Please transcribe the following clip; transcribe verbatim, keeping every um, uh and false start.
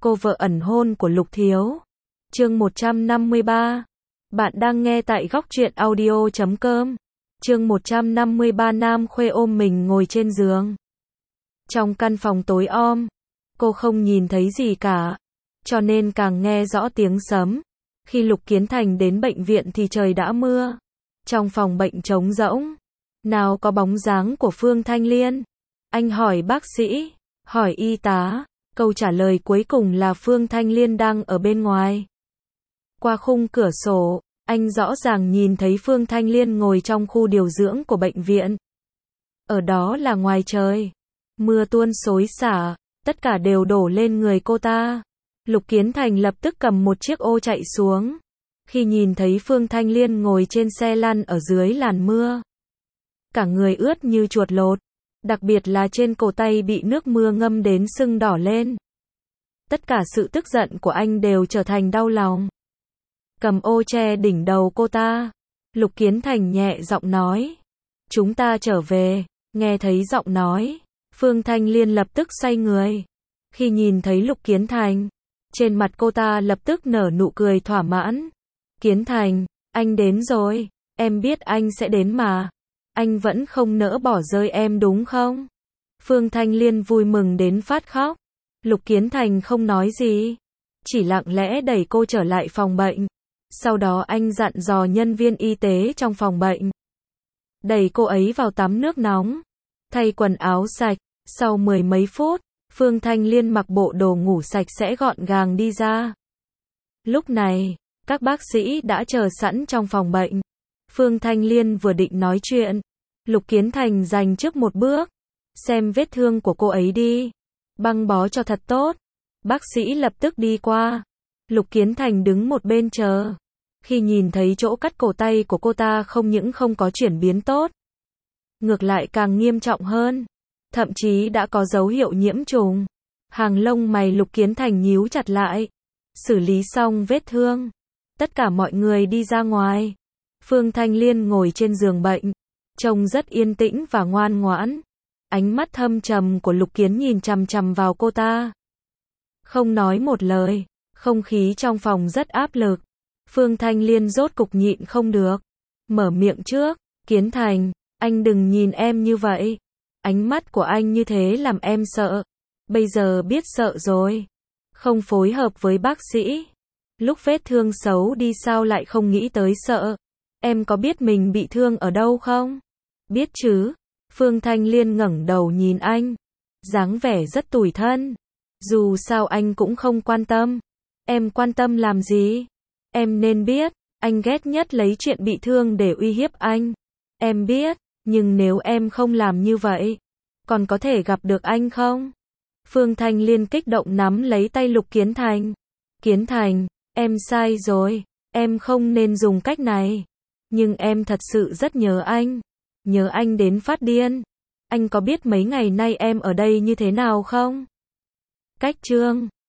cô vợ ẩn hôn của Lục Thiếu. Chương một trăm năm mươi ba. Bạn đang nghe tại góc truyện audio chấm com. Chương một trăm năm mươi ba. Nam Khuê ôm mình ngồi trên giường. Trong căn phòng tối om, cô không nhìn thấy gì cả, cho nên càng nghe rõ tiếng sấm. Khi Lục Kiến Thành đến bệnh viện thì trời đã mưa. Trong phòng bệnh trống rỗng, nào có bóng dáng của Phương Thanh Liên. Anh hỏi bác sĩ, hỏi y tá, câu trả lời cuối cùng là Phương Thanh Liên đang ở bên ngoài. Qua khung cửa sổ, anh rõ ràng nhìn thấy Phương Thanh Liên ngồi trong khu điều dưỡng của bệnh viện. Ở đó là ngoài trời, mưa tuôn xối xả, tất cả đều đổ lên người cô ta. Lục Kiến Thành lập tức cầm một chiếc ô chạy xuống. Khi nhìn thấy Phương Thanh Liên ngồi trên xe lăn ở dưới làn mưa, cả người ướt như chuột lột, đặc biệt là trên cổ tay bị nước mưa ngâm đến sưng đỏ lên. Tất cả sự tức giận của anh đều trở thành đau lòng. Cầm ô che đỉnh đầu cô ta, Lục Kiến Thành nhẹ giọng nói, chúng ta trở về. Nghe thấy giọng nói, Phương Thanh Liên lập tức xoay người. Khi nhìn thấy Lục Kiến Thành, trên mặt cô ta lập tức nở nụ cười thỏa mãn. Kiến Thành, anh đến rồi, em biết anh sẽ đến mà. Anh vẫn không nỡ bỏ rơi em đúng không? Phương Thanh Liên vui mừng đến phát khóc. Lục Kiến Thành không nói gì, chỉ lặng lẽ đẩy cô trở lại phòng bệnh. Sau đó anh dặn dò nhân viên y tế trong phòng bệnh, đẩy cô ấy vào tắm nước nóng, thay quần áo sạch. Sau mười mấy phút, Phương Thanh Liên mặc bộ đồ ngủ sạch sẽ gọn gàng đi ra. Lúc này, các bác sĩ đã chờ sẵn trong phòng bệnh. Phương Thanh Liên vừa định nói chuyện, Lục Kiến Thành giành trước một bước. Xem vết thương của cô ấy đi, băng bó cho thật tốt. Bác sĩ lập tức đi qua. Lục Kiến Thành đứng một bên chờ. Khi nhìn thấy chỗ cắt cổ tay của cô ta không những không có chuyển biến tốt, ngược lại càng nghiêm trọng hơn, thậm chí đã có dấu hiệu nhiễm trùng. Hàng lông mày Lục Kiến Thành nhíu chặt lại. Xử lý xong vết thương, tất cả mọi người đi ra ngoài. Phương Thanh Liên ngồi trên giường bệnh, trông rất yên tĩnh và ngoan ngoãn. Ánh mắt thâm trầm của Lục Kiến nhìn chằm chằm vào cô ta, không nói một lời. Không khí trong phòng rất áp lực. Phương Thanh Liên rốt cục nhịn không được, mở miệng trước. Kiến Thành, anh đừng nhìn em như vậy. Ánh mắt của anh như thế làm em sợ. Bây giờ biết sợ rồi. Không phối hợp với bác sĩ. Lúc vết thương xấu đi sao lại không nghĩ tới sợ. Em có biết mình bị thương ở đâu không? Biết chứ. Phương Thanh Liên ngẩng đầu nhìn anh, dáng vẻ rất tủi thân. Dù sao anh cũng không quan tâm. Em quan tâm làm gì? Em nên biết, anh ghét nhất lấy chuyện bị thương để uy hiếp anh. Em biết, nhưng nếu em không làm như vậy, còn có thể gặp được anh không? Phương Thanh Liên kích động nắm lấy tay Lục Kiến Thành. Kiến Thành, em sai rồi, em không nên dùng cách này. Nhưng em thật sự rất nhớ anh. Nhớ anh đến phát điên. Anh có biết mấy ngày nay em ở đây như thế nào không? Cách chương